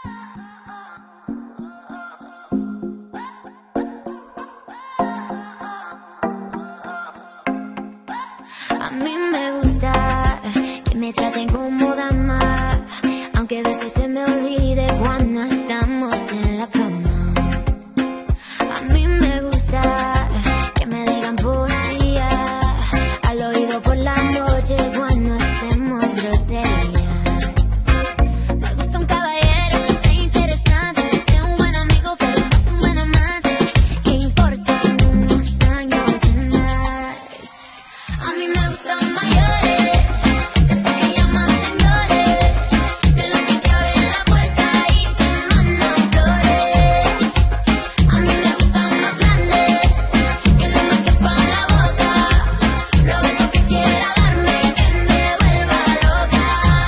A mí me gusta que me traten como dama, aunque a veces se me olvide cuando estamos en la cama. A mí me gusta que me digan poesía al oído por la noche cuando hacemos groserías. Me gusta un caballero que sea interesante, que sea un buen amigo pero más un buen amante, que importan unos años más. A mí me gustan mayores, de esos que llaman señores, de los que te abren la puerta y te mandan flores. A mí me gustan más grandes, que no me quepan la boca, los besos que quiera darme, que me vuelva loca,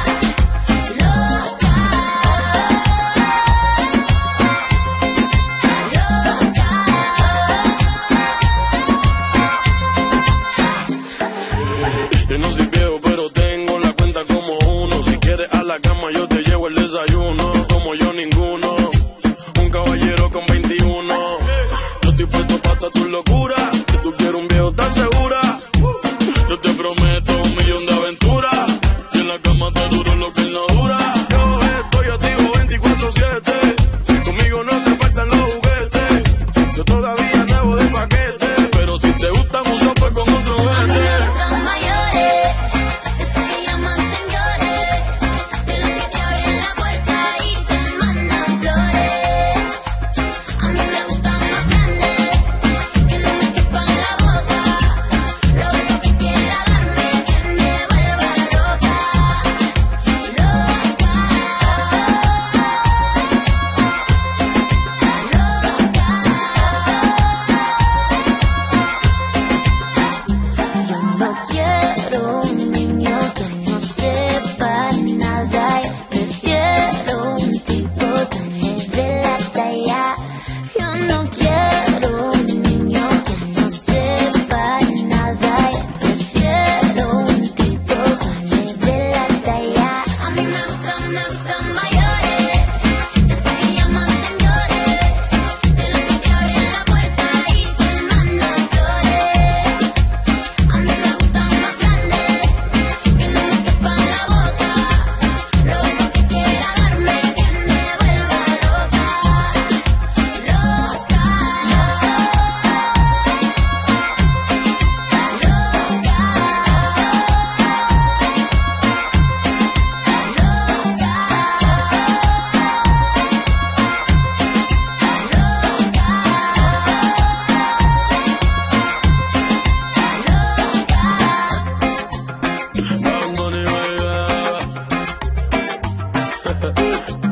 loca, Yo no soy viejo, pero tengo la cuenta como uno. Si quieres a la cama, yo te llevo el desayuno. Como yo, ninguno. Un caballero con 21. Yo estoy puesto para tu locura. Que tú quieres un viejo, ¿estás segura? Yo te prometo 1.000.000 de aventuras. Y en la cama te duro lo que él no dura. Yo estoy activo 24/7. Conmigo no se faltan los juguetes. Yo todavía nuevo de paquete. Pero si te gustan mucho, pues con otro a mí vete. me gustan mayores, de esos que llaman señores, de los que te abren la puerta y te mandan flores. A mí me gustan más grandes, que no me quepan la boca, los besos que quiera darme, que me vuelva loca, loca, Yo no quiero un niño que no sepa nada y prefiero un tipo que me dé la talla. Yo no quiero un niño que no sepa nada y prefiero un tipo que me dé la talla. A mí me gustan mayores, de esos que llaman señores, de los que te abren la puerta y te mandan flores. A mí me gustan más grandes, que no me quepan la boca, los besos que quiera darme, que me vuelva loca, loca, Bad Bunny, baby.